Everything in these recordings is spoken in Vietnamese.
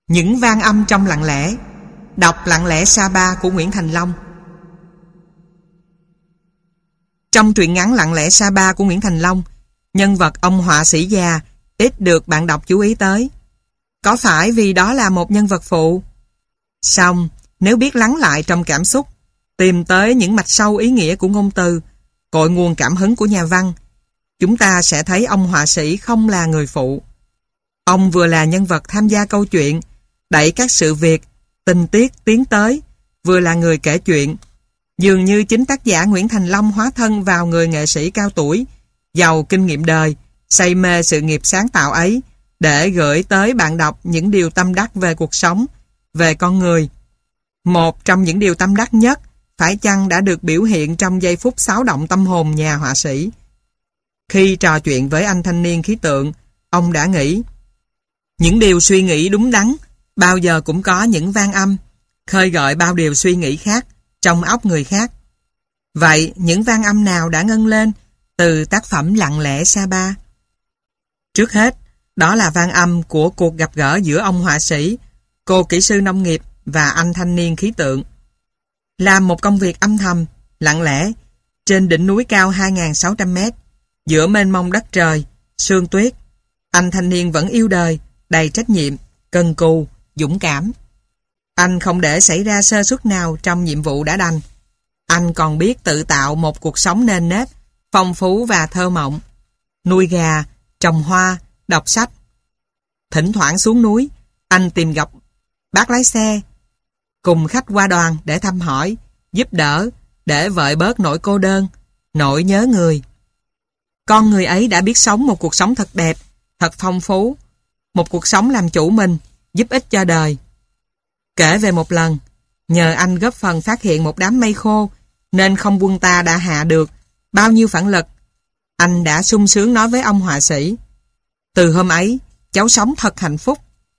Những vang âm trong lặng lẽ. Đọc Lặng lẽ Sapa của Nguyễn Thành Long. Trong truyện ngắn Lặng lẽ Sapa của Nguyễn Thành Long, nhân vật ông họa sĩ già ít được bạn đọc chú ý tới. Có phải vì đó là một nhân vật phụ? Song, nếu biết lắng lại trong cảm xúc, tìm tới những mạch sâu ý nghĩa của ngôn từ, cội nguồn cảm hứng của nhà văn, chúng ta sẽ thấy ông họa sĩ không là người phụ. Ông vừa là nhân vật tham gia câu chuyện, đẩy các sự việc, tình tiết tiến tới, vừa là người kể chuyện. Dường như chính tác giả Nguyễn Thành Long hóa thân vào người nghệ sĩ cao tuổi, giàu kinh nghiệm đời, say mê sự nghiệp sáng tạo ấy, để gửi tới bạn đọc những điều tâm đắc về cuộc sống, về con người. Một trong những điều tâm đắc nhất phải chăng đã được biểu hiện trong giây phút xáo động tâm hồn nhà họa sĩ. Khi trò chuyện với anh thanh niên khí tượng, ông đã nghĩ: những điều suy nghĩ đúng đắn bao giờ cũng có những vang âm, khơi gợi bao điều suy nghĩ khác trong óc người khác. Vậy những vang âm nào đã ngân lên từ tác phẩm Lặng lẽ Sapa? Trước hết, đó là vang âm của cuộc gặp gỡ giữa ông họa sĩ, cô kỹ sư nông nghiệp và anh thanh niên khí tượng. Làm một công việc âm thầm, lặng lẽ, trên đỉnh núi cao 2.600 mét, giữa mênh mông đất trời, sương tuyết, anh thanh niên vẫn yêu đời, đầy trách nhiệm, cần cù, dũng cảm. Anh không để xảy ra sơ suất nào trong nhiệm vụ đã đành. Anh còn biết tự tạo một cuộc sống nền nếp, phong phú và thơ mộng. Nuôi gà, trồng hoa, đọc sách. Thỉnh thoảng xuống núi, anh tìm gặp bác lái xe, cùng khách qua đoàn để thăm hỏi, giúp đỡ, để vợi bớt nỗi cô đơn, nỗi nhớ người. Con người ấy đã biết sống một cuộc sống thật đẹp, thật phong phú, một cuộc sống làm chủ mình, giúp ích cho đời. Kể về một lần, nhờ anh góp phần phát hiện một đám mây khô, nên không quân ta đã hạ được bao nhiêu phản lực. Anh đã sung sướng nói với ông họa sĩ: từ hôm ấy, cháu sống thật hạnh phúc.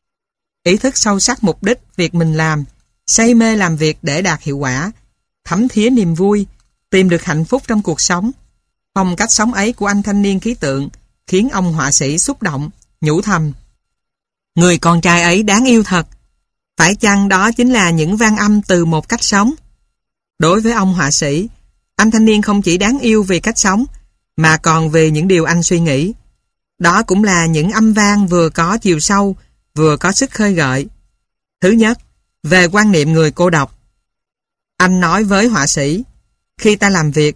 Ý thức sâu sắc mục đích việc mình làm, say mê làm việc để đạt hiệu quả, thấm thía niềm vui, tìm được hạnh phúc trong cuộc sống. Phong cách sống ấy của anh thanh niên khí tượng khiến ông họa sĩ xúc động, nhủ thầm: người con trai ấy đáng yêu thật. Phải chăng đó chính là những vang âm từ một cách sống? Đối với ông họa sĩ, anh thanh niên không chỉ đáng yêu vì cách sống, mà còn vì những điều anh suy nghĩ. Đó cũng là những âm vang vừa có chiều sâu, vừa có sức khơi gợi. Thứ nhất, về quan niệm người cô độc. Anh nói với họa sĩ: khi ta làm việc,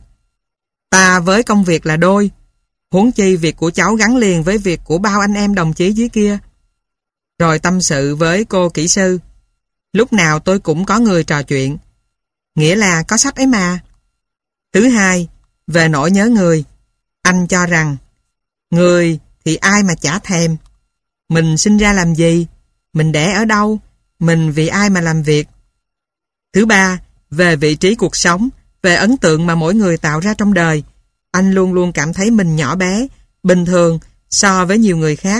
ta với công việc là đôi, huống chi việc của cháu gắn liền với việc của bao anh em đồng chí dưới kia. Rồi tâm sự với cô kỹ sư: lúc nào tôi cũng có người trò chuyện, nghĩa là có sách ấy mà. Thứ hai, về nỗi nhớ người. Anh cho rằng người thì ai mà chả thèm. Mình sinh ra làm gì? Mình đẻ ở đâu? Mình vì ai mà làm việc? Thứ ba, về vị trí cuộc sống, về ấn tượng mà mỗi người tạo ra trong đời. Anh luôn luôn cảm thấy mình nhỏ bé, bình thường so với nhiều người khác.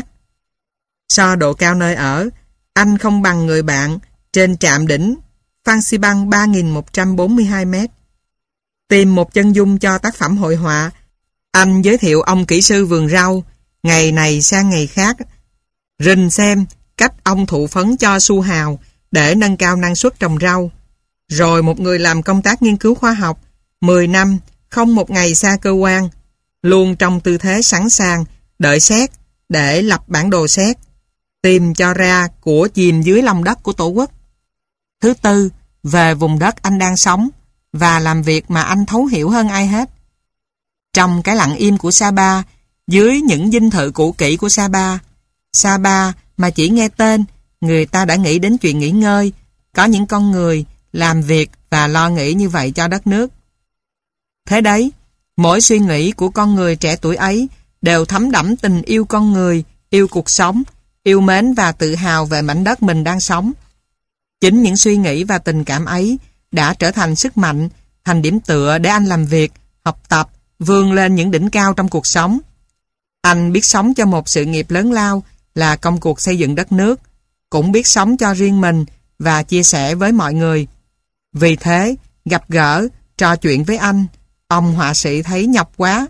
So độ cao nơi ở, anh không bằng người bạn trên trạm đỉnh Phan Xi Păng 3.142 mét. Tìm một chân dung cho tác phẩm hội họa, anh giới thiệu ông kỹ sư vườn rau, ngày này sang ngày khác, rình xem cách ông thụ phấn cho su hào để nâng cao năng suất trồng rau. Rồi một người làm công tác nghiên cứu khoa học, 10 năm, không một ngày xa cơ quan, luôn trong tư thế sẵn sàng, đợi sét để lập bản đồ sét, tìm cho ra của chìm dưới lòng đất của Tổ quốc. Thứ tư, về vùng đất anh đang sống và làm việc mà anh thấu hiểu hơn ai hết. Trong cái lặng im của Sapa, dưới những dinh thự cũ kỹ của Sapa mà chỉ nghe tên, người ta đã nghĩ đến chuyện nghỉ ngơi, có những con người làm việc và lo nghĩ như vậy cho đất nước. Thế đấy, mỗi suy nghĩ của con người trẻ tuổi ấy đều thấm đẫm tình yêu con người, yêu cuộc sống, yêu mến và tự hào về mảnh đất mình đang sống. Chính những suy nghĩ và tình cảm ấy đã trở thành sức mạnh, thành điểm tựa để anh làm việc, học tập, vươn lên những đỉnh cao trong cuộc sống. Anh biết sống cho một sự nghiệp lớn lao là công cuộc xây dựng đất nước, cũng biết sống cho riêng mình và chia sẻ với mọi người. Vì thế, gặp gỡ, trò chuyện với anh, ông họa sĩ thấy nhọc quá.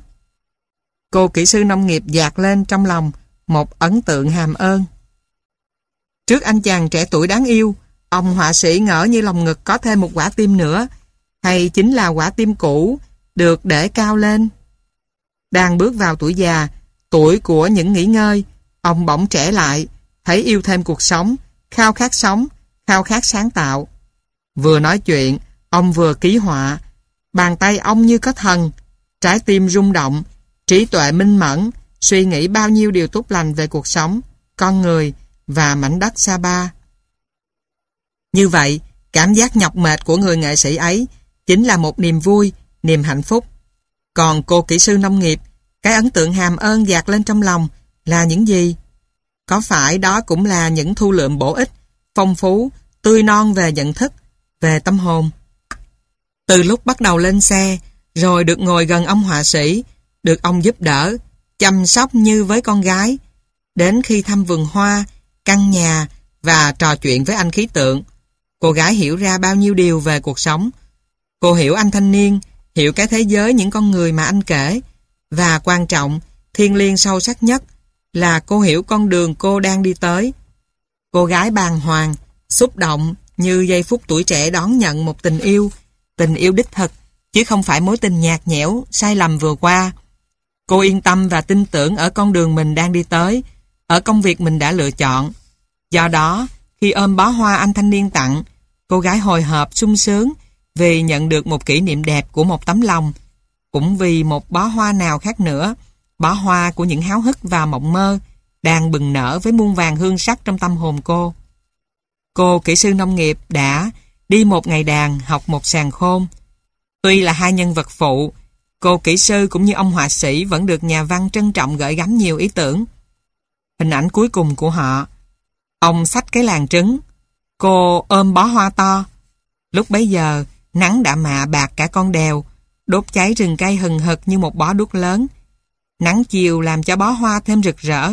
Cô kỹ sư nông nghiệp dạt lên trong lòng một ấn tượng hàm ơn. Trước anh chàng trẻ tuổi đáng yêu, ông họa sĩ ngỡ như lòng ngực có thêm một quả tim nữa, hay chính là quả tim cũ được để cao lên. Đang bước vào tuổi già, tuổi của những nghỉ ngơi, ông bỗng trẻ lại, thấy yêu thêm cuộc sống, khao khát sáng tạo. Vừa nói chuyện, ông vừa ký họa. Bàn tay ông như có thần, trái tim rung động, trí tuệ minh mẫn, suy nghĩ bao nhiêu điều tốt lành về cuộc sống, con người và mảnh đất Sapa. Như vậy, cảm giác nhọc mệt của người nghệ sĩ ấy chính là một niềm vui, niềm hạnh phúc. Còn cô kỹ sư nông nghiệp, cái ấn tượng hàm ơn dạt lên trong lòng là những gì? Có phải đó cũng là những thu lượm bổ ích, phong phú, tươi non về nhận thức, về tâm hồn? Từ lúc bắt đầu lên xe, rồi được ngồi gần ông họa sĩ, được ông giúp đỡ, chăm sóc như với con gái, đến khi thăm vườn hoa, căn nhà và trò chuyện với anh khí tượng, cô gái hiểu ra bao nhiêu điều về cuộc sống. Cô hiểu anh thanh niên, hiểu cái thế giới những con người mà anh kể, và quan trọng, thiêng liêng sâu sắc nhất là cô hiểu con đường cô đang đi tới. Cô gái bàng hoàng, xúc động như giây phút tuổi trẻ đón nhận một tình yêu đích thực, chứ không phải mối tình nhạt nhẽo, sai lầm vừa qua. Cô yên tâm và tin tưởng ở con đường mình đang đi tới, ở công việc mình đã lựa chọn. Do đó, khi ôm bó hoa anh thanh niên tặng, cô gái hồi hộp sung sướng vì nhận được một kỷ niệm đẹp của một tấm lòng, cũng vì một bó hoa nào khác nữa, bó hoa của những háo hức và mộng mơ đang bừng nở với muôn vàn hương sắc trong tâm hồn cô. Cô kỹ sư nông nghiệp đã đi một ngày đàn, học một sàn khôn. Tuy là hai nhân vật phụ, cô kỹ sư cũng như ông họa sĩ vẫn được nhà văn trân trọng gửi gắm nhiều ý tưởng. Hình ảnh cuối cùng của họ, ông xách cái làng trứng, cô ôm bó hoa to. Lúc bấy giờ, nắng đã mạ bạc cả con đèo, đốt cháy rừng cây hừng hực như một bó đuốc lớn. Nắng chiều làm cho bó hoa thêm rực rỡ,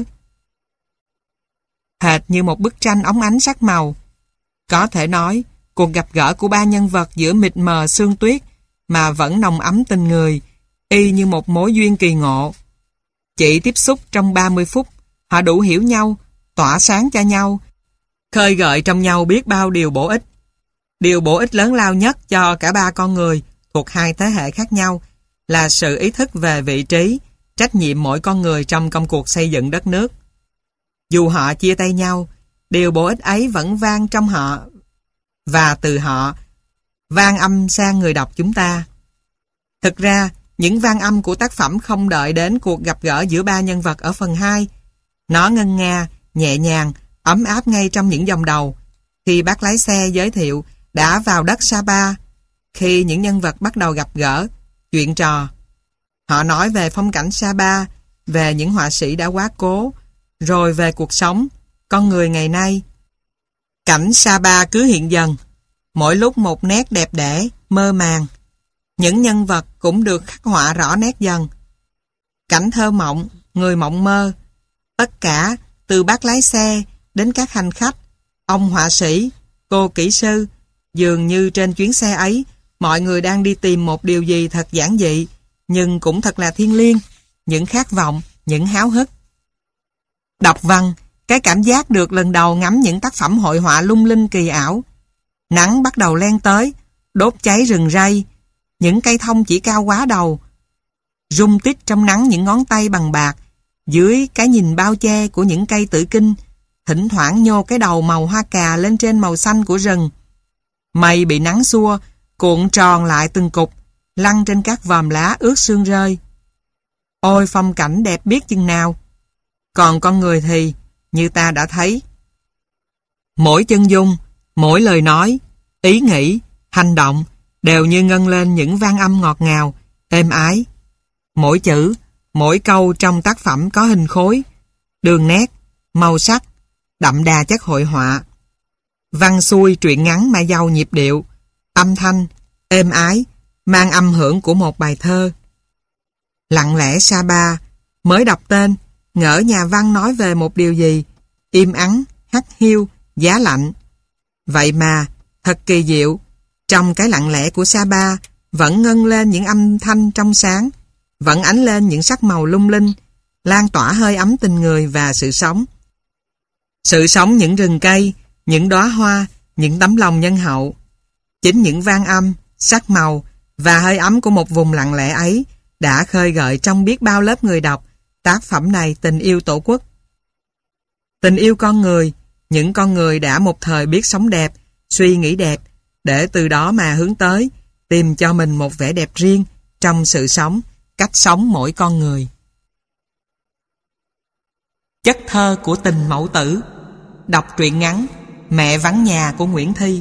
hệt như một bức tranh óng ánh sắc màu. Có thể nói, cuộc gặp gỡ của ba nhân vật giữa mịt mờ sương tuyết mà vẫn nồng ấm tình người, y như một mối duyên kỳ ngộ. Chỉ tiếp xúc trong 30 phút, họ đủ hiểu nhau, tỏa sáng cho nhau, khơi gợi trong nhau biết bao điều bổ ích. Điều bổ ích lớn lao nhất cho cả ba con người thuộc hai thế hệ khác nhau là sự ý thức về vị trí, trách nhiệm mỗi con người trong công cuộc xây dựng đất nước. Dù họ chia tay nhau, điều bổ ích ấy vẫn vang trong họ, và từ họ vang âm sang người đọc chúng ta. Thực ra, những vang âm của tác phẩm không đợi đến cuộc gặp gỡ giữa ba nhân vật ở phần 2. Nó ngân nga, nhẹ nhàng, ấm áp ngay trong những dòng đầu. Khi bác lái xe giới thiệu đã vào đất Sapa, khi những nhân vật bắt đầu gặp gỡ, chuyện trò. Họ nói về phong cảnh Sapa, về những họa sĩ đã quá cố, rồi về cuộc sống, con người ngày nay. Cảnh Sapa cứ hiện dần, mỗi lúc một nét đẹp đẽ, mơ màng. Những nhân vật cũng được khắc họa rõ nét dần. Cảnh thơ mộng, người mộng mơ. Tất cả, từ bác lái xe đến các hành khách, ông họa sĩ, cô kỹ sư, dường như trên chuyến xe ấy, mọi người đang đi tìm một điều gì thật giản dị, nhưng cũng thật là thiêng liêng, những khát vọng, những háo hức. Đọc văn, cái cảm giác được lần đầu ngắm những tác phẩm hội họa lung linh kỳ ảo. Nắng bắt đầu len tới, đốt cháy rừng rây, những cây thông chỉ cao quá đầu. Rung tít trong nắng những ngón tay bằng bạc, dưới cái nhìn bao che của những cây tử kinh, thỉnh thoảng nhô cái đầu màu hoa cà lên trên màu xanh của rừng. Mây bị nắng xua, cuộn tròn lại từng cục, lăn trên các vòm lá ướt sương rơi. Ôi phong cảnh đẹp biết chừng nào. Còn con người thì, như ta đã thấy, mỗi chân dung, mỗi lời nói, ý nghĩ, hành động đều như ngân lên những vang âm ngọt ngào, êm ái. Mỗi chữ, mỗi câu trong tác phẩm có hình khối, đường nét, màu sắc, đậm đà chất hội họa. Văn xuôi truyện ngắn mà giàu nhịp điệu, âm thanh, êm ái, mang âm hưởng của một bài thơ. Lặng lẽ Sapa, mới đọc tên, ngỡ nhà văn nói về một điều gì, im ắng, hắt hiu, giá lạnh. Vậy mà, thật kỳ diệu, trong cái lặng lẽ của Sapa vẫn ngân lên những âm thanh trong sáng, vẫn ánh lên những sắc màu lung linh, lan tỏa hơi ấm tình người và sự sống. Sự sống những rừng cây, những đóa hoa, những tấm lòng nhân hậu. Chính những vang âm, sắc màu và hơi ấm của một vùng lặng lẽ ấy đã khơi gợi trong biết bao lớp người đọc tác phẩm này tình yêu tổ quốc. Tình yêu con người, những con người đã một thời biết sống đẹp, suy nghĩ đẹp, để từ đó mà hướng tới, tìm cho mình một vẻ đẹp riêng trong sự sống, cách sống mỗi con người. Chất thơ của tình mẫu tử. Đọc truyện ngắn Mẹ vắng nhà của Nguyễn Thi.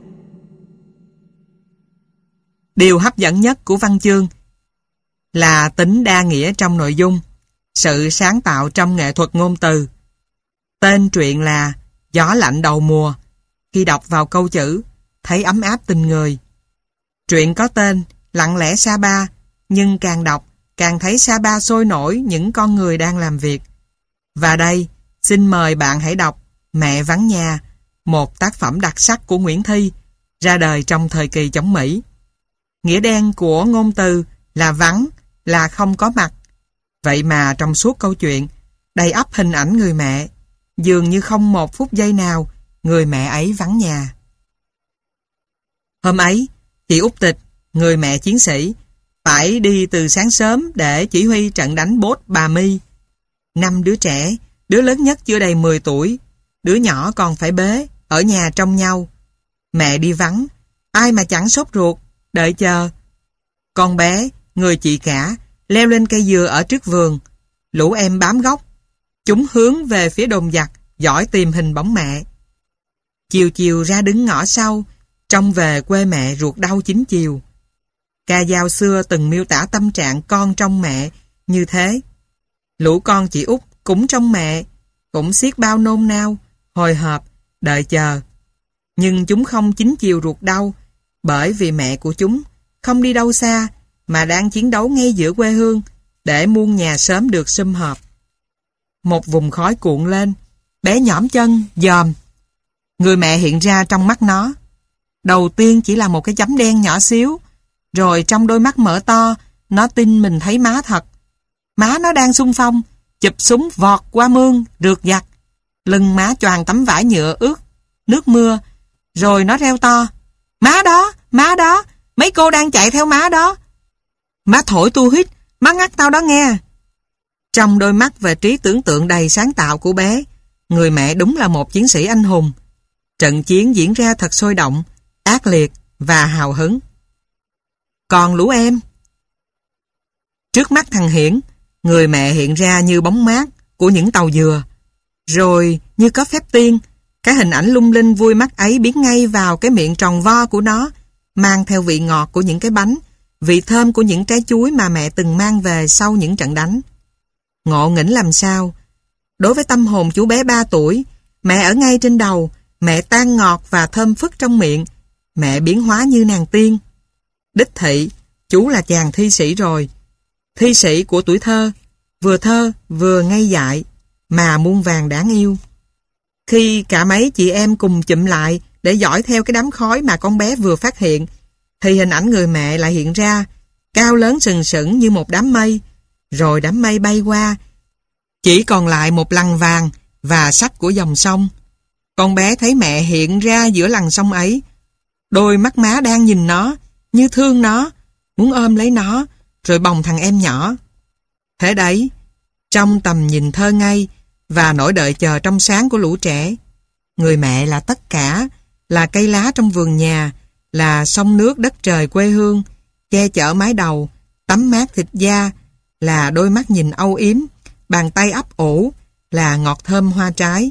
Điều hấp dẫn nhất của văn chương là tính đa nghĩa trong nội dung, sự sáng tạo trong nghệ thuật ngôn từ. Tên truyện là Gió lạnh đầu mùa. Khi đọc vào câu chữ, thấy ấm áp tình người. Truyện có tên Lặng lẽ Sapa, nhưng càng đọc, càng thấy Sapa sôi nổi những con người đang làm việc. Và đây, xin mời bạn hãy đọc Mẹ vắng nhà, một tác phẩm đặc sắc của Nguyễn Thi, ra đời trong thời kỳ chống Mỹ. Nghĩa đen của ngôn từ là vắng, là không có mặt. Vậy mà trong suốt câu chuyện, đầy ắp hình ảnh người mẹ, dường như không một phút giây nào người mẹ ấy vắng nhà. Hôm ấy, chị Út Tịch, người mẹ chiến sĩ, phải đi từ sáng sớm để chỉ huy trận đánh Bốt Bà My. 5 đứa trẻ, đứa lớn nhất chưa đầy 10 tuổi, đứa nhỏ còn phải bế, ở nhà trông nhau. Mẹ đi vắng, ai mà chẳng sốt ruột, đợi chờ. Con bé, người chị cả, leo lên cây dừa ở trước vườn. Lũ em bám gốc. Chúng hướng về phía đồn giặc, dõi tìm hình bóng mẹ. Chiều chiều ra đứng ngõ sau, trông về quê mẹ ruột đau chín chiều. Ca dao xưa từng miêu tả tâm trạng con trong mẹ như thế. Lũ con chị Út cũng trong mẹ, cũng xiết bao nôn nao, hồi hộp, đợi chờ. Nhưng chúng không chín chiều ruột đau, bởi vì mẹ của chúng không đi đâu xa, mà đang chiến đấu ngay giữa quê hương, để muôn nhà sớm được sum họp. Một vùng khói cuộn lên, bé nhõm chân, dòm. Người mẹ hiện ra trong mắt nó. Đầu tiên chỉ là một cái chấm đen nhỏ xíu, rồi trong đôi mắt mở to, nó tin mình thấy má thật. Má nó đang xung phong, chụp súng vọt qua mương, rượt giặc. Lưng má choàng tấm vải nhựa ướt, nước mưa, rồi nó reo to. Má đó, mấy cô đang chạy theo má đó. Má thổi tu hít, má ngắt tao đó nghe. Trong đôi mắt và trí tưởng tượng đầy sáng tạo của bé, người mẹ đúng là một chiến sĩ anh hùng. Trận chiến diễn ra thật sôi động, ác liệt và hào hứng. Còn lũ em? Trước mắt thằng Hiển, người mẹ hiện ra như bóng mát của những tàu dừa. Rồi như có phép tiên, cái hình ảnh lung linh vui mắt ấy biến ngay vào cái miệng tròn vo của nó, mang theo vị ngọt của những cái bánh, vị thơm của những trái chuối mà mẹ từng mang về sau những trận đánh. Ngộ nghĩnh làm sao? Đối với tâm hồn chú bé 3 tuổi, mẹ ở ngay trên đầu, mẹ tan ngọt và thơm phức trong miệng, mẹ biến hóa như nàng tiên. Đích thị, chú là chàng thi sĩ rồi. Thi sĩ của tuổi thơ vừa ngây dại, mà muôn vàn đáng yêu. Khi cả mấy chị em cùng chụm lại để dõi theo cái đám khói mà con bé vừa phát hiện, thì hình ảnh người mẹ lại hiện ra, cao lớn sừng sững như một đám mây, rồi đám mây bay qua. Chỉ còn lại một lằn vàng và sắc của dòng sông. Con bé thấy mẹ hiện ra giữa lằn sông ấy. Đôi mắt má đang nhìn nó, như thương nó, muốn ôm lấy nó, rồi bồng thằng em nhỏ. Thế đấy, trong tầm nhìn thơ ngây và nỗi đợi chờ trong sáng của lũ trẻ, người mẹ là tất cả, là cây lá trong vườn nhà, là sông nước đất trời quê hương, che chở mái đầu, tắm mát thịt da, là đôi mắt nhìn âu yếm, bàn tay ấp ủ, là ngọt thơm hoa trái.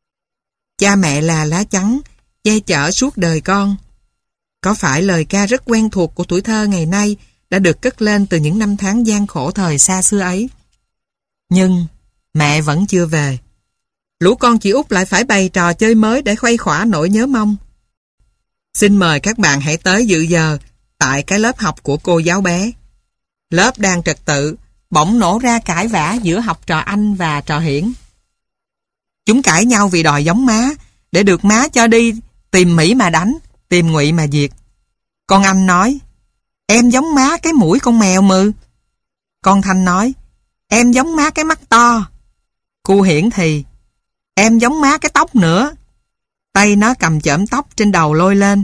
Cha mẹ là lá chắn, che chở suốt đời con. Có phải lời ca rất quen thuộc của tuổi thơ ngày nay đã được cất lên từ những năm tháng gian khổ thời xa xưa ấy? Nhưng mẹ vẫn chưa về. Lũ con chị Út lại phải bày trò chơi mới để khuây khỏa nỗi nhớ mong. Xin mời các bạn hãy tới dự giờ tại cái lớp học của cô giáo bé. Lớp đang trật tự, bỗng nổ ra cãi vã giữa học trò Anh và trò Hiển. Chúng cãi nhau vì đòi giống má, để được má cho đi tìm Mỹ mà đánh, tìm Ngụy mà diệt. Con Anh nói, em giống má cái mũi con mèo mừ. Con Thanh nói, em giống má cái mắt to. Cô Hiển thì, Em giống má cái tóc nữa. Tay nó cầm chởm tóc trên đầu lôi lên.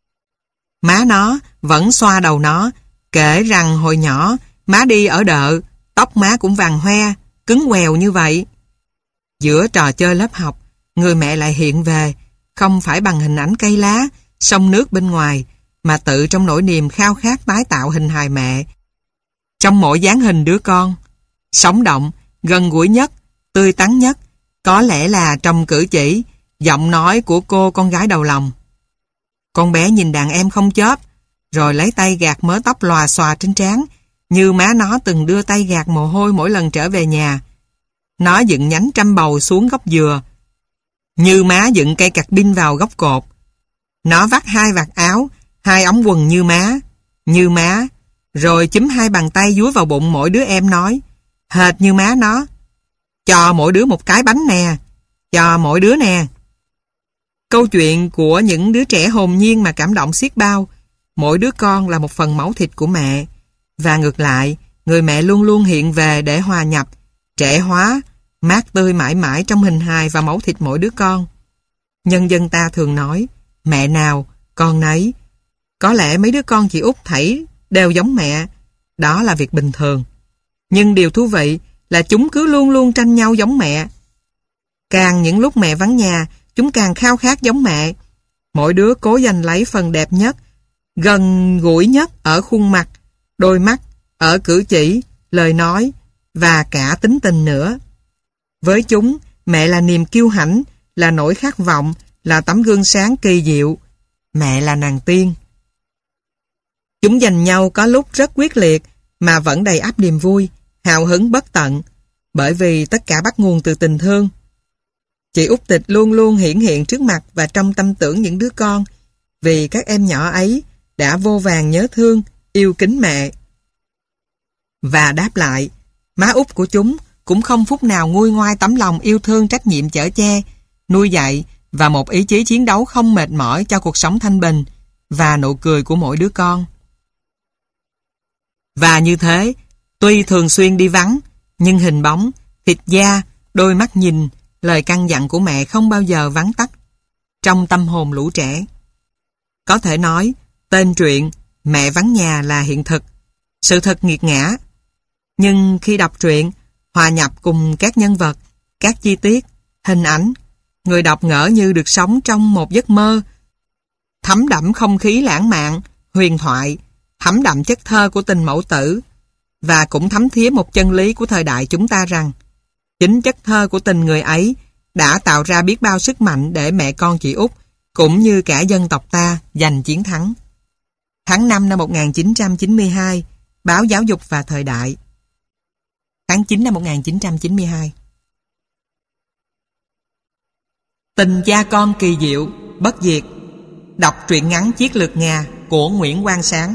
Má nó vẫn xoa đầu nó, kể rằng hồi nhỏ má đi ở đợ, tóc má cũng vàng hoe, cứng quèo như vậy. Giữa trò chơi lớp học, người mẹ lại hiện về, không phải bằng hình ảnh cây lá, sông nước bên ngoài, mà tự trong nỗi niềm khao khát tái tạo hình hài mẹ. Trong mỗi dáng hình đứa con, sống động, gần gũi nhất, tươi tắn nhất, có lẽ là trong cử chỉ, giọng nói của cô con gái đầu lòng. Con bé nhìn đàn em không chớp, rồi lấy tay gạt mớ tóc lòa xòa trên trán, như má nó từng đưa tay gạt mồ hôi mỗi lần trở về nhà. Nó dựng nhánh trăm bầu xuống gốc dừa, như má dựng cây cạc pin vào gốc cột. Nó vắt 2 vạt áo, 2 ống quần như má, rồi chúm 2 bàn tay dúi vào bụng mỗi đứa em nói, hệt như má nó. Cho mỗi đứa một cái bánh nè, cho mỗi đứa nè. Câu chuyện của những đứa trẻ hồn nhiên mà cảm động xiết bao. Mỗi đứa con là một phần máu thịt của mẹ. Và ngược lại, người mẹ luôn luôn hiện về để hòa nhập, trẻ hóa, mát tươi mãi mãi trong hình hài và máu thịt mỗi đứa con. Nhân dân ta thường nói, mẹ nào, con nấy. Có lẽ mấy đứa con chị út thảy đều giống mẹ. Đó là việc bình thường. Nhưng điều thú vị là chúng cứ luôn luôn tranh nhau giống mẹ. Càng những lúc mẹ vắng nhà, chúng càng khao khát giống mẹ. Mỗi đứa cố giành lấy phần đẹp nhất, gần gũi nhất ở khuôn mặt, đôi mắt, ở cử chỉ, lời nói và cả tính tình nữa. Với chúng, mẹ là niềm kiêu hãnh, là nỗi khát vọng, là tấm gương sáng kỳ diệu. Mẹ là nàng tiên. Chúng giành nhau có lúc rất quyết liệt mà vẫn đầy ắp niềm vui, hào hứng bất tận, bởi vì tất cả bắt nguồn từ tình thương. Chị Út Tịch luôn luôn hiển hiện trước mặt và trong tâm tưởng những đứa con, vì các em nhỏ ấy đã vô vàn nhớ thương, yêu kính mẹ. Và đáp lại, má út của chúng cũng không phút nào nguôi ngoai tấm lòng yêu thương trách nhiệm chở che, nuôi dạy và một ý chí chiến đấu không mệt mỏi cho cuộc sống thanh bình và nụ cười của mỗi đứa con. Và như thế, tuy thường xuyên đi vắng, nhưng hình bóng, thịt da, đôi mắt nhìn, lời căn dặn của mẹ không bao giờ vắng tắt trong tâm hồn lũ trẻ. Có thể nói, tên truyện Mẹ vắng nhà là hiện thực, sự thật nghiệt ngã. Nhưng khi đọc truyện, hòa nhập cùng các nhân vật, các chi tiết, hình ảnh, người đọc ngỡ như được sống trong một giấc mơ, thấm đẫm không khí lãng mạn, huyền thoại, thấm đậm chất thơ của tình mẫu tử, và cũng thấm thía một chân lý của thời đại chúng ta rằng chính chất thơ của tình người ấy đã tạo ra biết bao sức mạnh để mẹ con chị Út cũng như cả dân tộc ta giành chiến thắng. Tháng 5 năm 1992, báo Giáo dục và Thời đại. Tháng 9 năm 1992. Tình cha con kỳ diệu, bất diệt. Đọc truyện ngắn Chiến lược Nga của Nguyễn Quang Sáng.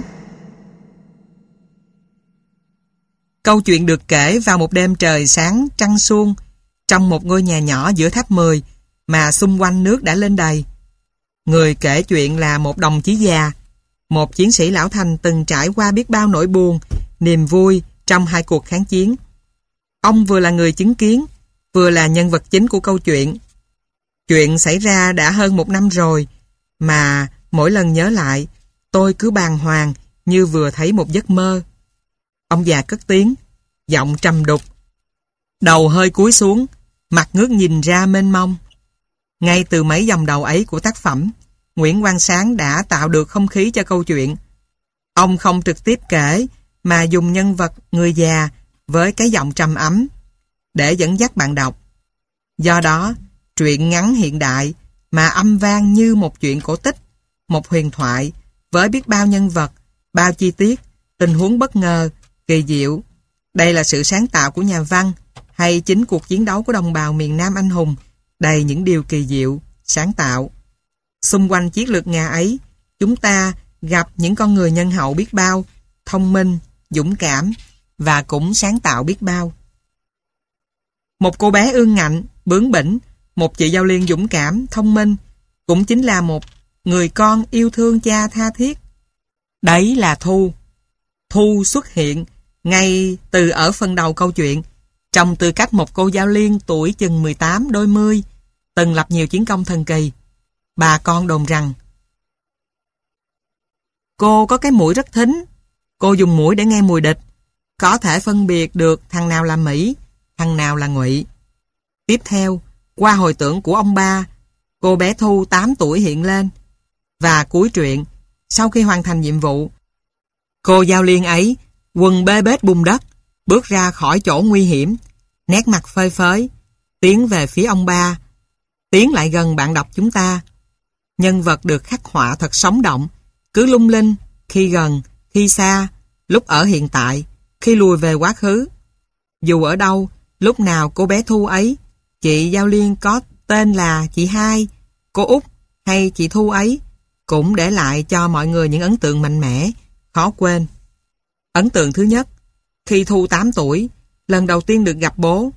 Câu chuyện được kể vào một đêm trời sáng trăng suông trong một ngôi nhà nhỏ giữa tháp 10 mà xung quanh nước đã lên đầy. Người kể chuyện là một đồng chí già, một chiến sĩ lão thành từng trải qua biết bao nỗi buồn, niềm vui trong 2 cuộc kháng chiến. Ông vừa là người chứng kiến, vừa là nhân vật chính của câu chuyện. Chuyện xảy ra đã hơn 1 năm rồi, mà mỗi lần nhớ lại, tôi cứ bàng hoàng như vừa thấy một giấc mơ. Ông già cất tiếng, giọng trầm đục, đầu hơi cúi xuống, mặt ngước nhìn ra mênh mông. Ngay từ mấy dòng đầu ấy của tác phẩm, Nguyễn Quang Sáng đã tạo được không khí cho câu chuyện. Ông không trực tiếp kể, mà dùng nhân vật người già với cái giọng trầm ấm để dẫn dắt bạn đọc. Do đó, truyện ngắn hiện đại mà âm vang như một chuyện cổ tích, một huyền thoại với biết bao nhân vật, bao chi tiết, tình huống bất ngờ, kỳ diệu. Đây là sự sáng tạo của nhà văn hay chính cuộc chiến đấu của đồng bào miền Nam anh hùng, đầy những điều kỳ diệu, sáng tạo. Xung quanh chiến lược Nga ấy, chúng ta gặp những con người nhân hậu biết bao, thông minh, dũng cảm và cũng sáng tạo biết bao. Một cô bé ương ngạnh, bướng bỉnh, một chị Giao Liên dũng cảm, thông minh, cũng chính là một người con yêu thương cha tha thiết. Đấy là Thu. Thu xuất hiện ngay từ ở phần đầu câu chuyện, trong tư cách một cô Giao Liên tuổi chừng 18 đôi mươi, từng lập nhiều chiến công thần kỳ. Bà con đồn rằng cô có cái mũi rất thính. Cô dùng mũi để nghe mùi địch, có thể phân biệt được thằng nào là Mỹ, thằng nào là Ngụy. Tiếp theo, qua hồi tưởng của ông ba, cô bé Thu 8 tuổi hiện lên. Và cuối truyện, sau khi hoàn thành nhiệm vụ, cô Giao Liên ấy quần bê bết bùn đất, bước ra khỏi chỗ nguy hiểm, nét mặt phơi phới, tiến về phía ông ba, tiến lại gần bạn đọc chúng ta. Nhân vật được khắc họa thật sống động, cứ lung linh, khi gần, khi xa, lúc ở hiện tại, khi lùi về quá khứ. Dù ở đâu, lúc nào cô bé Thu ấy, chị Giao Liên có tên là chị Hai, cô Út hay chị Thu ấy, cũng để lại cho mọi người những ấn tượng mạnh mẽ, khó quên. Ấn tượng thứ nhất, khi Thu 8 tuổi, lần đầu tiên được gặp bố.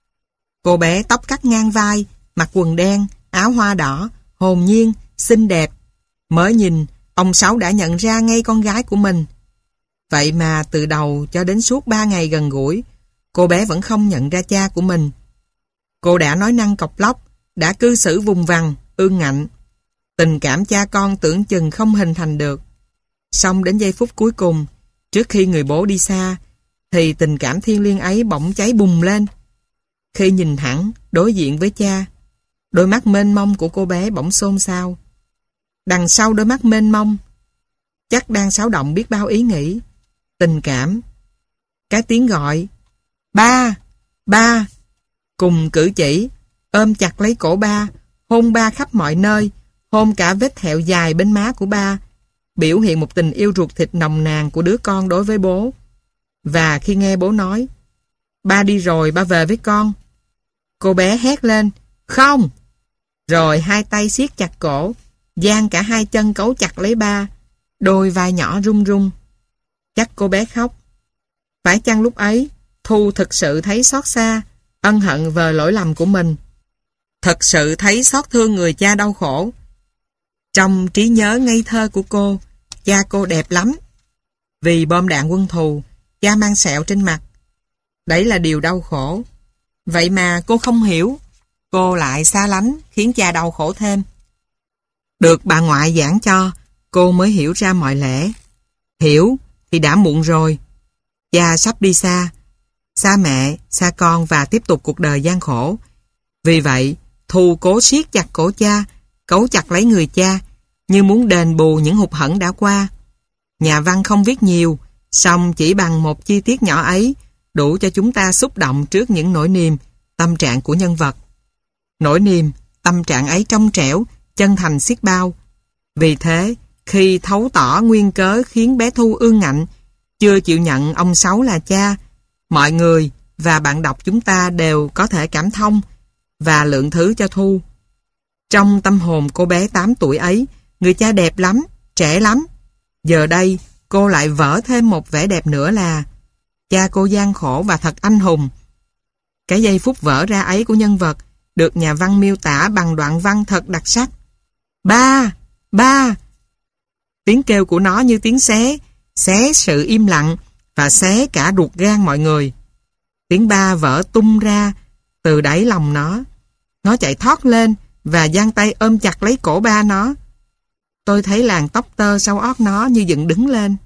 Cô bé tóc cắt ngang vai, mặc quần đen, áo hoa đỏ, hồn nhiên, xinh đẹp. Mới nhìn, ông Sáu đã nhận ra ngay con gái của mình. Vậy mà từ đầu cho đến suốt 3 ngày gần gũi, cô bé vẫn không nhận ra cha của mình. Cô đã nói năng cộc lốc, đã cư xử vùng vằng, ương ngạnh. Tình cảm cha con tưởng chừng không hình thành được. Xong đến giây phút cuối cùng, trước khi người bố đi xa, thì tình cảm thiêng liêng ấy bỗng cháy bùng lên. Khi nhìn thẳng, đối diện với cha, đôi mắt mênh mông của cô bé bỗng xôn xao. Đằng sau đôi mắt mênh mông, chắc đang xáo động biết bao ý nghĩ, tình cảm. Cái tiếng gọi, ba, ba, cùng cử chỉ, ôm chặt lấy cổ ba, hôn ba khắp mọi nơi, hôn cả vết thẹo dài bên má của ba, biểu hiện một tình yêu ruột thịt nồng nàn của đứa con đối với bố. Và khi nghe bố nói, ba đi rồi, ba về với con, cô bé hét lên, không! Rồi hai tay siết chặt cổ, dang cả hai chân cấu chặt lấy ba, đôi vai nhỏ run run. Chắc cô bé khóc. Phải chăng lúc ấy, Thu thực sự thấy xót xa, ân hận về lỗi lầm của mình, thật sự thấy xót thương người cha đau khổ. Trong trí nhớ ngây thơ của cô, cha cô đẹp lắm. Vì bom đạn quân thù, cha mang sẹo trên mặt. Đấy là điều đau khổ. Vậy mà cô không hiểu, cô lại xa lánh, khiến cha đau khổ thêm. Được bà ngoại giảng cho, cô mới hiểu ra mọi lẽ. Hiểu thì đã muộn rồi. Cha sắp đi xa, xa mẹ, xa con và tiếp tục cuộc đời gian khổ. Vì vậy, Thu cố siết chặt cổ cha, cấu chặt lấy người cha, như muốn đền bù những hụt hẫng đã qua. Nhà văn không viết nhiều, song chỉ bằng một chi tiết nhỏ ấy, đủ cho chúng ta xúc động trước những nỗi niềm, tâm trạng của nhân vật. Nỗi niềm, tâm trạng ấy trong trẻo, chân thành xiết bao. Vì thế, khi thấu tỏ nguyên cớ khiến bé Thu ương ngạnh, chưa chịu nhận ông Sáu là cha, mọi người và bạn đọc chúng ta đều có thể cảm thông và lượng thứ cho Thu. Trong tâm hồn cô bé 8 tuổi ấy, người cha đẹp lắm, trẻ lắm. Giờ đây, cô lại vỡ thêm một vẻ đẹp nữa là cha cô gian khổ và thật anh hùng. Cái giây phút vỡ ra ấy của nhân vật được nhà văn miêu tả bằng đoạn văn thật đặc sắc. Ba! Ba! Tiếng kêu của nó như tiếng xé sự im lặng và xé cả ruột gan mọi người. Tiếng ba vỡ tung ra từ đáy lòng nó. Nó chạy thoát lên và giang tay ôm chặt lấy cổ ba nó. Tôi thấy làn tóc tơ sau ót nó như dựng đứng lên.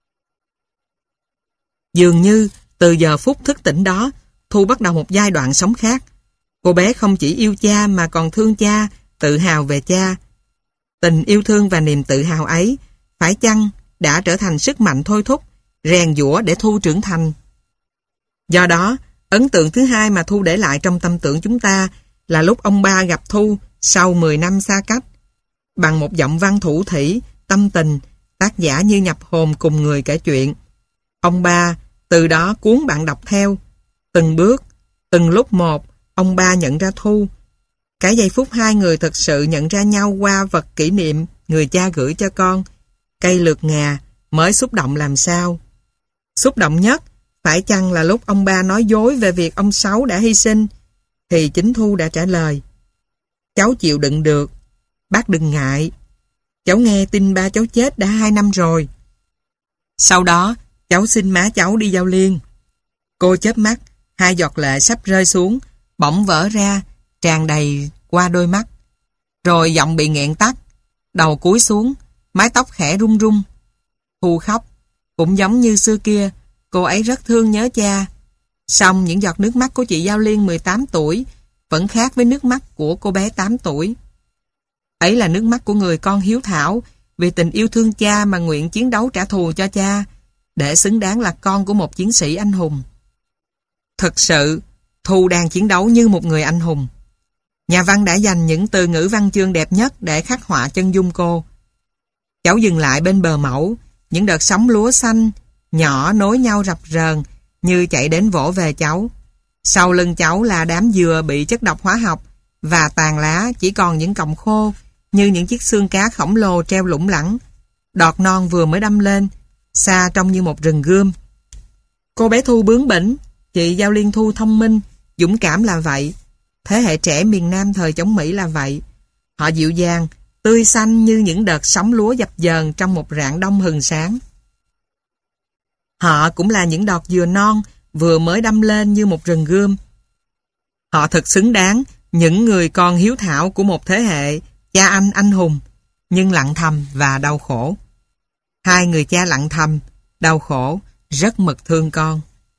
Dường như từ giờ phút thức tỉnh đó, Thu bắt đầu một giai đoạn sống khác. Cô bé không chỉ yêu cha mà còn thương cha, tự hào về cha. Tình yêu thương và niềm tự hào ấy, phải chăng đã trở thành sức mạnh thôi thúc, rèn giũa để Thu trưởng thành. Do đó, ấn tượng thứ hai mà Thu để lại trong tâm tưởng chúng ta là lúc ông ba gặp Thu sau 10 năm xa cách. Bằng một giọng văn thủ thỉ, tâm tình, tác giả như nhập hồn cùng người kể chuyện. Ông ba từ đó cuốn bạn đọc theo. Từng bước, từng lúc một, ông ba nhận ra Thu. Cái giây phút hai người thật sự nhận ra nhau qua vật kỷ niệm người cha gửi cho con, cây lược ngà, mới xúc động làm sao. Xúc động nhất, phải chăng là lúc ông ba nói dối về việc ông Sáu đã hy sinh, thì chính Thu đã trả lời. Cháu chịu đựng được, bác đừng ngại. Cháu nghe tin ba cháu chết đã 2 năm rồi. Sau đó, cháu xin má cháu đi Giao Liên. Cô chớp mắt, 2 giọt lệ sắp rơi xuống, bỗng vỡ ra, tràn đầy qua đôi mắt. Rồi giọng bị nghẹn tắt, đầu cúi xuống, mái tóc khẽ rung rung. Thu khóc, cũng giống như xưa kia, cô ấy rất thương nhớ cha. Song những giọt nước mắt của chị Giao Liên 18 tuổi vẫn khác với nước mắt của cô bé 8 tuổi. Ấy là nước mắt của người con hiếu thảo vì tình yêu thương cha mà nguyện chiến đấu trả thù cho cha, để xứng đáng là con của một chiến sĩ anh hùng. Thực sự, Thu đang chiến đấu như một người anh hùng. Nhà văn đã dành những từ ngữ văn chương đẹp nhất để khắc họa chân dung cô. Cháu dừng lại bên bờ mẫu, những đợt sóng lúa xanh, nhỏ nối nhau rập rờn, như chạy đến vỗ về cháu. Sau lưng cháu là đám dừa bị chất độc hóa học, và tàn lá chỉ còn những cọng khô, như những chiếc xương cá khổng lồ treo lủng lẳng. Đọt non vừa mới đâm lên, xa trông như một rừng gươm. Cô bé Thu bướng bỉnh, chị Giao Liên Thu thông minh, dũng cảm là vậy. Thế hệ trẻ miền Nam thời chống Mỹ là vậy. Họ dịu dàng, tươi xanh như những đợt sóng lúa dập dờn trong một rạng đông hừng sáng. Họ cũng là những đọt dừa non vừa mới đâm lên như một rừng gươm. Họ thật xứng đáng những người con hiếu thảo của một thế hệ cha anh hùng, nhưng lặng thầm và đau khổ. Hai người cha lặng thầm, đau khổ, rất mực thương con.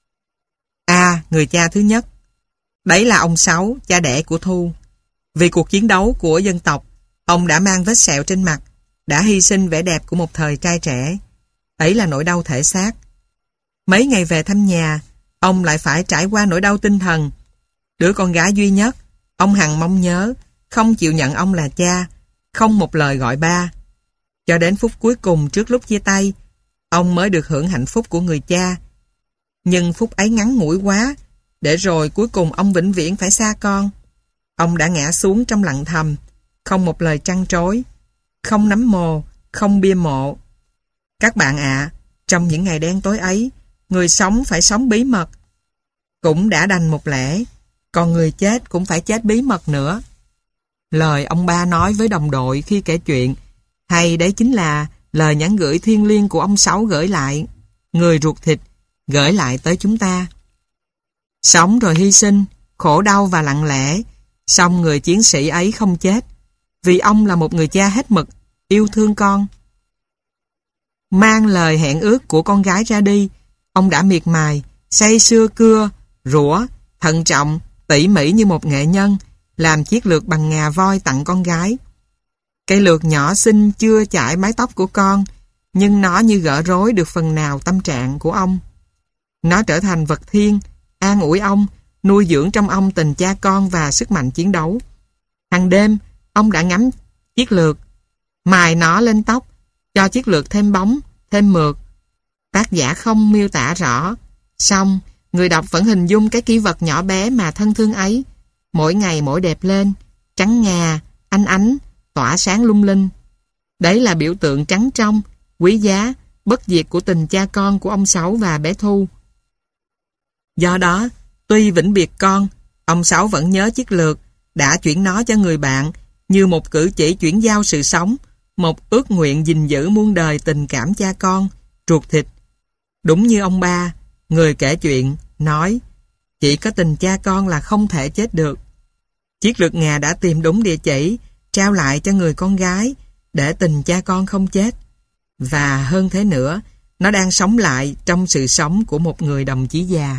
Người cha thứ nhất. Đấy là ông Sáu, cha đẻ của Thu. Vì cuộc chiến đấu của dân tộc, ông đã mang vết sẹo trên mặt, đã hy sinh vẻ đẹp của một thời trai trẻ. Ấy là nỗi đau thể xác. Mấy ngày về thăm nhà, ông lại phải trải qua nỗi đau tinh thần. Đứa con gái duy nhất, ông hằng mong nhớ, không chịu nhận ông là cha, không một lời gọi ba. Cho đến phút cuối cùng trước lúc chia tay, ông mới được hưởng hạnh phúc của người cha. Nhưng phút ấy ngắn ngủi quá, để rồi cuối cùng ông vĩnh viễn phải xa con. Ông đã ngã xuống trong lặng thầm, không một lời trăn trối, không nấm mồ, không bia mộ. Các bạn ạ, trong những ngày đen tối ấy, người sống phải sống bí mật. Cũng đã đành một lẽ, còn người chết cũng phải chết bí mật nữa. Lời ông ba nói với đồng đội khi kể chuyện, hay đấy chính là lời nhắn gửi thiêng liêng của ông Sáu gửi lại, người ruột thịt, gửi lại tới chúng ta. Sống rồi hy sinh, khổ đau và lặng lẽ, song người chiến sĩ ấy không chết, vì ông là một người cha hết mực, yêu thương con. Mang lời hẹn ước của con gái ra đi, ông đã miệt mài, say sưa cưa, rũa, thận trọng, tỉ mỉ như một nghệ nhân, làm chiếc lược bằng ngà voi tặng con gái. Cây lược nhỏ xinh chưa chải mái tóc của con, nhưng nó như gỡ rối được phần nào tâm trạng của ông. Nó trở thành vật thiêng, an ủi ông, nuôi dưỡng trong ông tình cha con và sức mạnh chiến đấu. Hàng đêm, ông đã ngắm chiếc lược, mài nó lên tóc, cho chiếc lược thêm bóng, thêm mượt. Tác giả không miêu tả rõ, song người đọc vẫn hình dung cái kỷ vật nhỏ bé mà thân thương ấy, mỗi ngày mỗi đẹp lên, trắng ngà, ánh ánh, tỏa sáng lung linh. Đấy là biểu tượng trắng trong, quý giá, bất diệt của tình cha con của ông Sáu và bé Thu. Do đó, tuy vĩnh biệt con, ông Sáu vẫn nhớ chiếc lược, đã chuyển nó cho người bạn như một cử chỉ chuyển giao sự sống, một ước nguyện gìn giữ muôn đời tình cảm cha con, ruột thịt. Đúng như ông ba, người kể chuyện, nói, chỉ có tình cha con là không thể chết được. Chiếc lược ngà đã tìm đúng địa chỉ, trao lại cho người con gái, để tình cha con không chết. Và hơn thế nữa, nó đang sống lại trong sự sống của một người đồng chí già.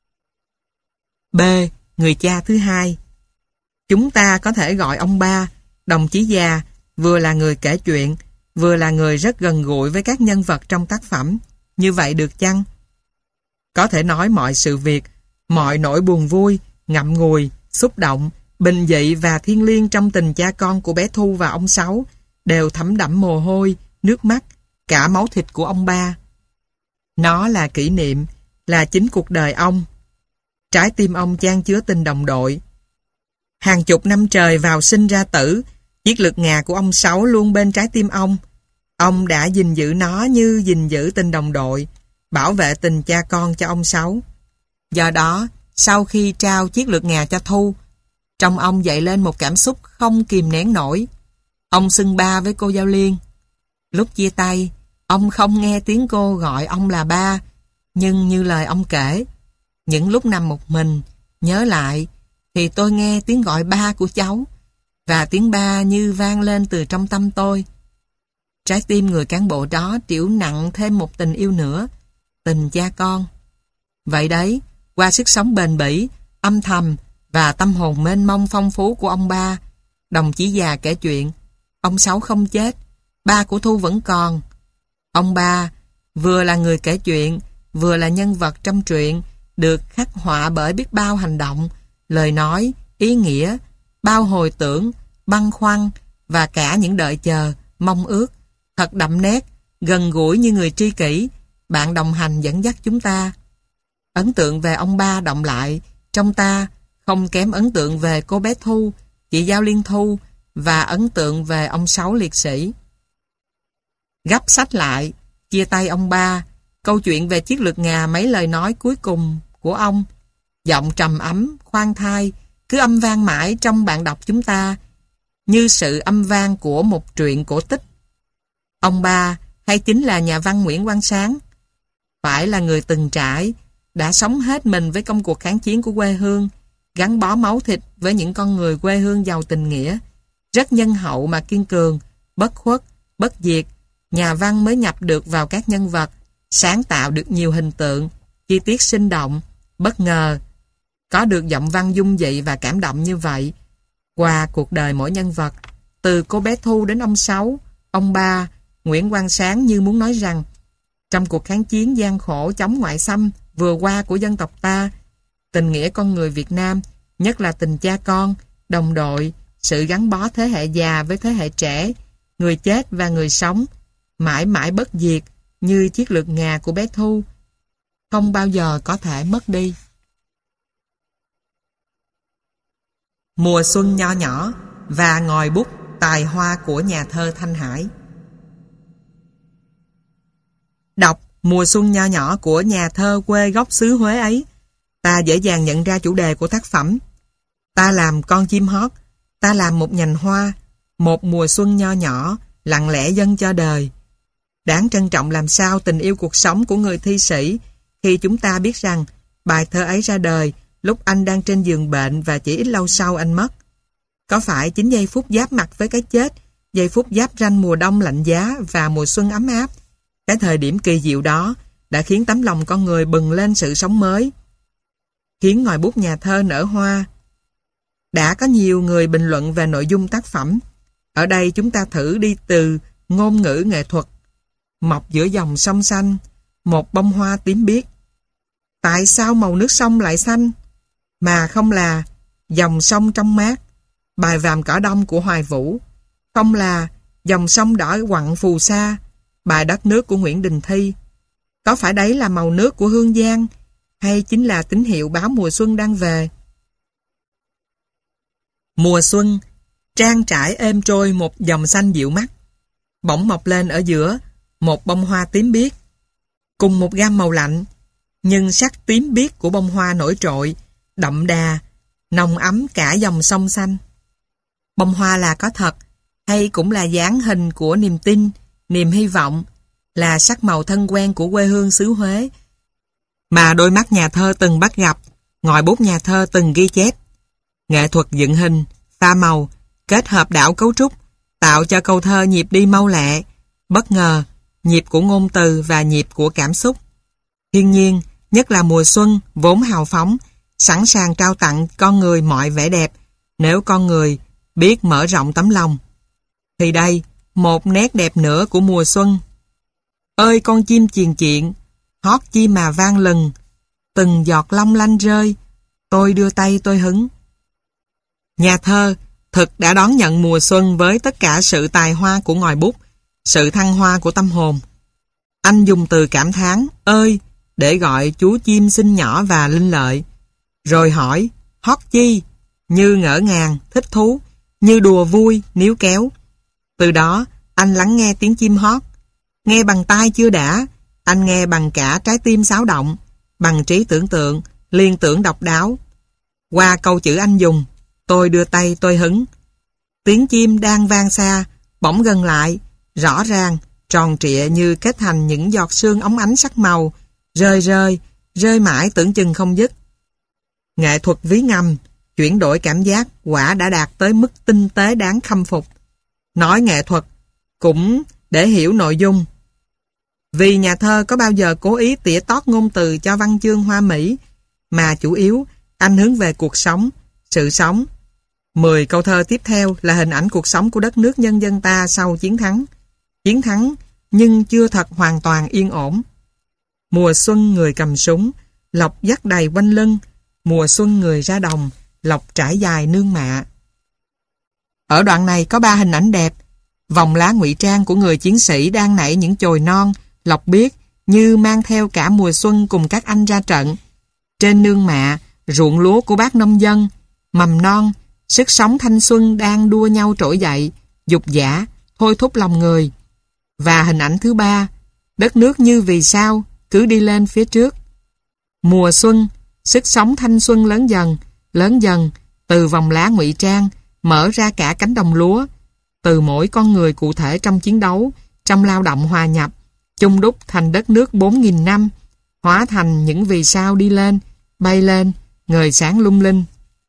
B. Người cha thứ hai. Chúng ta có thể gọi ông ba, đồng chí già, vừa là người kể chuyện, vừa là người rất gần gũi với các nhân vật trong tác phẩm. Như vậy được chăng? Có thể nói mọi sự việc, mọi nỗi buồn vui, ngậm ngùi, xúc động, bình dị và thiêng liêng trong tình cha con của bé Thu và ông Sáu đều thấm đẫm mồ hôi, nước mắt, cả máu thịt của ông ba. Nó là kỷ niệm, là chính cuộc đời ông. Trái tim ông chan chứa tình đồng đội. Hàng chục năm trời vào sinh ra tử, chiếc lược ngà của ông Sáu luôn bên trái tim ông. Ông đã gìn giữ nó như gìn giữ tình đồng đội, bảo vệ tình cha con cho ông Sáu. Do đó, sau khi trao chiếc lược ngà cho Thu, trong ông dậy lên một cảm xúc không kìm nén nổi. Ông xưng ba với cô Giao Liên. Lúc chia tay, ông không nghe tiếng cô gọi ông là ba, nhưng như lời ông kể, những lúc nằm một mình, nhớ lại, thì tôi nghe tiếng gọi ba của cháu, và tiếng ba như vang lên từ trong tâm tôi. Trái tim người cán bộ đó trĩu nặng thêm một tình yêu nữa, tình cha con. Vậy đấy, qua sức sống bền bỉ, âm thầm và tâm hồn mênh mông phong phú của ông ba, đồng chí già kể chuyện, ông Sáu không chết, ba của Thu vẫn còn. Ông ba vừa là người kể chuyện, vừa là nhân vật trong truyện, được khắc họa bởi biết bao hành động, lời nói, ý nghĩa, bao hồi tưởng, băn khoăn và cả những đợi chờ, mong ước, thật đậm nét, gần gũi như người tri kỷ, bạn đồng hành dẫn dắt chúng ta. Ấn tượng về ông ba đọng lại trong ta không kém ấn tượng về cô bé Thu, chị Giao Liên Thu và ấn tượng về ông Sáu liệt sĩ. Gấp sách lại, chia tay ông ba, câu chuyện về chiếc lược ngà mấy lời nói cuối cùng của ông, giọng trầm ấm, khoan thai, cứ âm vang mãi trong bạn đọc chúng ta, như sự âm vang của một truyện cổ tích. Ông ba hay chính là nhà văn Nguyễn Quang Sáng, phải là người từng trải, đã sống hết mình với công cuộc kháng chiến của quê hương, gắn bó máu thịt với những con người quê hương giàu tình nghĩa, rất nhân hậu mà kiên cường, bất khuất, bất diệt. Nhà văn mới nhập được vào các nhân vật, sáng tạo được nhiều hình tượng, chi tiết sinh động, bất ngờ. Có được giọng văn dung dị và cảm động như vậy, qua cuộc đời mỗi nhân vật, từ cô bé Thu đến ông Sáu, ông ba, Nguyễn Quang Sáng như muốn nói rằng, trong cuộc kháng chiến gian khổ chống ngoại xâm vừa qua của dân tộc ta, tình nghĩa con người Việt Nam, nhất là tình cha con, đồng đội, sự gắn bó thế hệ già với thế hệ trẻ, người chết và người sống, mãi mãi bất diệt như chiếc lược ngà của bé Thu, không bao giờ có thể mất đi. Mùa xuân nho nhỏ và ngòi bút tài hoa của nhà thơ Thanh Hải. Đọc Mùa xuân nho nhỏ của nhà thơ quê gốc xứ Huế ấy, ta dễ dàng nhận ra chủ đề của tác phẩm. Ta làm con chim hót, ta làm một nhành hoa, một mùa xuân nho nhỏ, lặng lẽ dâng cho đời. Đáng trân trọng làm sao tình yêu cuộc sống của người thi sĩ khi chúng ta biết rằng bài thơ ấy ra đời lúc anh đang trên giường bệnh và chỉ ít lâu sau anh mất. Có phải chính giây phút giáp mặt với cái chết, giây phút giáp ranh mùa đông lạnh giá và mùa xuân ấm áp, cái thời điểm kỳ diệu đó đã khiến tấm lòng con người bừng lên sự sống mới, khiến ngòi bút nhà thơ nở hoa. Đã có nhiều người bình luận về nội dung tác phẩm. Ở đây chúng ta thử đi từ ngôn ngữ nghệ thuật. Mọc giữa dòng sông xanh, một bông hoa tím biếc. Tại sao màu nước sông lại xanh, mà không là dòng sông trong mát, bài Vàm Cỏ Đông của Hoài Vũ, không là dòng sông đỏ quặn phù sa, bài Đất Nước của Nguyễn Đình Thi? Có phải đấy là màu nước của Hương Giang, hay chính là tín hiệu báo mùa xuân đang về? Mùa xuân, trang trải êm trôi một dòng xanh dịu mắt, bỗng mọc lên ở giữa một bông hoa tím biếc, cùng một gam màu lạnh, nhưng sắc tím biếc của bông hoa nổi trội, đậm đà, nồng ấm cả dòng sông xanh. Bông hoa là có thật, hay cũng là dáng hình của niềm tin, niềm hy vọng, là sắc màu thân quen của quê hương xứ Huế, mà đôi mắt nhà thơ từng bắt gặp, ngòi bút nhà thơ từng ghi chép. Nghệ thuật dựng hình, pha màu, kết hợp đảo cấu trúc, tạo cho câu thơ nhịp đi mau lẹ, bất ngờ, nhịp của ngôn từ và nhịp của cảm xúc. Thiên nhiên, nhất là mùa xuân, vốn hào phóng, sẵn sàng trao tặng con người mọi vẻ đẹp, nếu con người biết mở rộng tấm lòng. Thì đây, một nét đẹp nữa của mùa xuân. Ơi con chim chiền chiện, hót chi mà vang lừng, từng giọt long lanh rơi, tôi đưa tay tôi hứng. Nhà thơ thực đã đón nhận mùa xuân với tất cả sự tài hoa của ngòi bút, sự thăng hoa của tâm hồn. Anh dùng từ cảm thán ơi để gọi chú chim xinh nhỏ và linh lợi, rồi hỏi hót chi, như ngỡ ngàng, thích thú, như đùa vui, níu kéo. Từ đó anh lắng nghe tiếng chim hót, nghe bằng tai chưa đã, anh nghe bằng cả trái tim xáo động, bằng trí tưởng tượng, liên tưởng độc đáo. Qua câu chữ anh dùng, tôi đưa tay tôi hứng, tiếng chim đang vang xa, bỗng gần lại, rõ ràng, tròn trịa như kết thành những giọt sương óng ánh sắc màu, rơi rơi, rơi mãi tưởng chừng không dứt. Nghệ thuật ví ngầm, Chuyển đổi cảm giác quả đã đạt tới mức tinh tế đáng khâm phục. Nói nghệ thuật cũng để hiểu nội dung. Vì nhà thơ có bao giờ cố ý tỉa tót ngôn từ cho văn chương hoa mỹ, mà chủ yếu anh hướng về cuộc sống, sự sống. 10 câu thơ tiếp theo là hình ảnh cuộc sống của đất nước nhân dân ta sau chiến thắng. Chiến thắng nhưng chưa thật hoàn toàn yên ổn. Mùa xuân người cầm súng, lộc dắt đầy quanh lưng. Mùa xuân người ra đồng, lộc trải dài nương mạ. Ở đoạn này có 3 hình ảnh đẹp. Vòng lá ngụy trang của người chiến sĩ đang nảy những chồi non, lộc biếc như mang theo cả mùa xuân cùng các anh ra trận. Trên nương mạ, ruộng lúa của bác nông dân, mầm non, sức sống thanh xuân đang đua nhau trỗi dậy, dục dã, thôi thúc lòng người. Và hình ảnh thứ 3, đất nước như vì sao, cứ đi lên phía trước. Mùa xuân, sức sống thanh xuân lớn dần, từ vòng lá ngụy trang, mở ra cả cánh đồng lúa, từ mỗi con người cụ thể trong chiến đấu, trong lao động hòa nhập, chung đúc thành đất nước 4.000 năm, hóa thành những vì sao đi lên, bay lên, ngời sáng lung linh.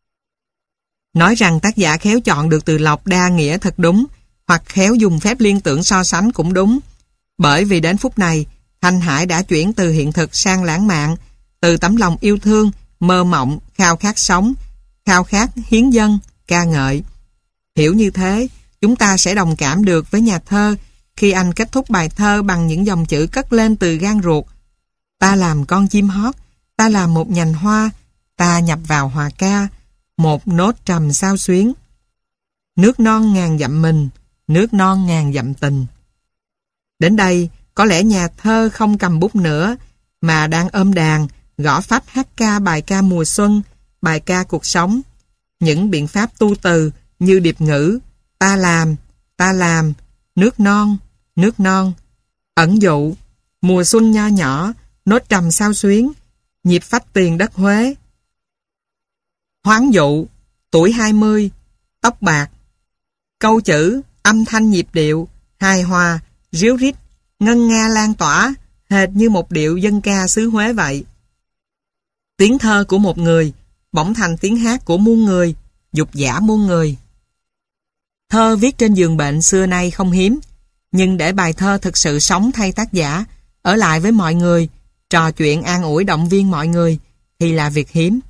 Nói rằng tác giả khéo chọn được từ lộc đa nghĩa thật đúng, hoặc khéo dùng phép liên tưởng so sánh cũng đúng. Bởi vì đến phút này, Thanh Hải đã chuyển từ hiện thực sang lãng mạn, từ tấm lòng yêu thương, mơ mộng, khao khát sống, khao khát hiến dâng, ca ngợi. Hiểu như thế, chúng ta sẽ đồng cảm được với nhà thơ khi anh kết thúc bài thơ bằng những dòng chữ cất lên từ gan ruột. Ta làm con chim hót, ta làm một nhành hoa, ta nhập vào hòa ca, một nốt trầm sao xuyến. Nước non ngàn dặm mình, nước non ngàn dặm tình. Đến đây, có lẽ nhà thơ không cầm bút nữa, mà đang ôm đàn, gõ phách hát ca bài ca mùa xuân, bài ca cuộc sống. Những biện pháp tu từ như điệp ngữ, ta làm, nước non, ẩn dụ, mùa xuân nho nhỏ, nốt trầm sao xuyến, nhịp phách tiền đất Huế. Hoán dụ, tuổi 20, tóc bạc. Câu chữ, âm thanh nhịp điệu, hài hòa, ríu rít, ngân nga lan tỏa, hệt như một điệu dân ca xứ Huế vậy. Tiếng thơ của một người, bỗng thành tiếng hát của muôn người, dục dã muôn người. Thơ viết trên giường bệnh xưa nay không hiếm, nhưng để bài thơ thực sự sống thay tác giả, ở lại với mọi người, trò chuyện an ủi động viên mọi người, thì là việc hiếm.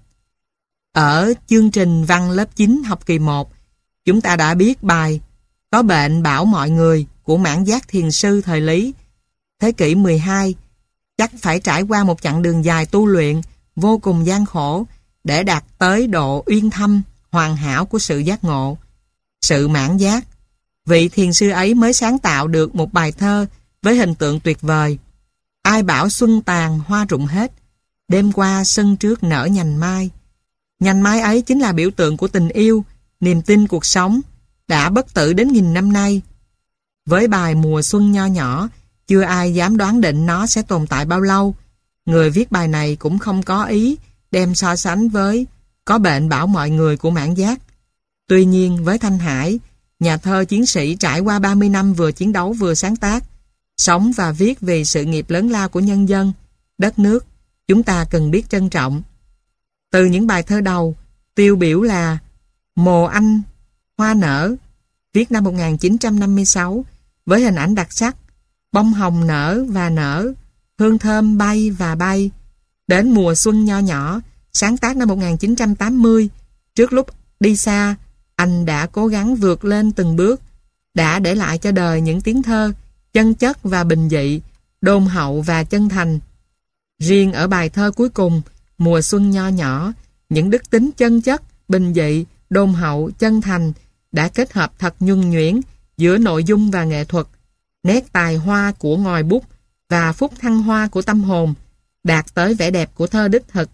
Ở chương trình văn lớp 9 học kỳ 1, chúng ta đã biết bài Có bệnh bảo mọi người của Mãn Giác Thiền sư thời Lý. Thế kỷ 12, chắc phải trải qua một chặng đường dài tu luyện vô cùng gian khổ để đạt tới độ uyên thâm, hoàn hảo của sự giác ngộ, sự mãn giác. Vị thiền sư ấy mới sáng tạo được một bài thơ với hình tượng tuyệt vời. Ai bảo xuân tàn hoa rụng hết, đêm qua sân trước nở nhành mai. Nhành mai ấy chính là biểu tượng của tình yêu, niềm tin cuộc sống, đã bất tử đến nghìn năm nay. Với bài mùa xuân nho nhỏ, chưa ai dám đoán định nó sẽ tồn tại bao lâu. Người viết bài này cũng không có ý đem so sánh với Có bệnh bảo mọi người của Mãn Giác. Tuy nhiên với Thanh Hải, nhà thơ chiến sĩ trải qua 30 năm vừa chiến đấu vừa sáng tác, sống và viết vì sự nghiệp lớn lao của nhân dân, đất nước, chúng ta cần biết trân trọng. Từ những bài thơ đầu, tiêu biểu là Mồ Anh, Hoa Nở, viết năm 1956, với hình ảnh đặc sắc, bông hồng nở và nở, hương thơm bay và bay, đến Mùa Xuân nho nhỏ, sáng tác năm 1980, trước lúc đi xa, anh đã cố gắng vượt lên từng bước, đã để lại cho đời những tiếng thơ chân chất và bình dị, đôn hậu và chân thành. Riêng ở bài thơ cuối cùng, Mùa Xuân nho nhỏ, những đức tính chân chất, bình dị, đôn hậu, chân thành đã kết hợp thật nhuần nhuyễn giữa nội dung và nghệ thuật, nét tài hoa của ngòi bút và phúc thăng hoa của tâm hồn, đạt tới vẻ đẹp của thơ đích thực.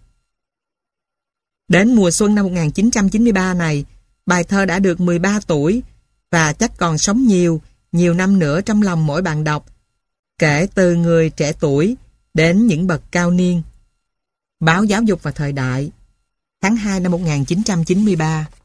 Đến mùa xuân năm 1993 này, bài thơ đã được 13 tuổi và chắc còn sống nhiều năm nữa trong lòng mỗi bạn đọc, kể từ người trẻ tuổi đến những bậc cao niên. Báo Giáo dục và Thời đại, tháng 2 năm 1993.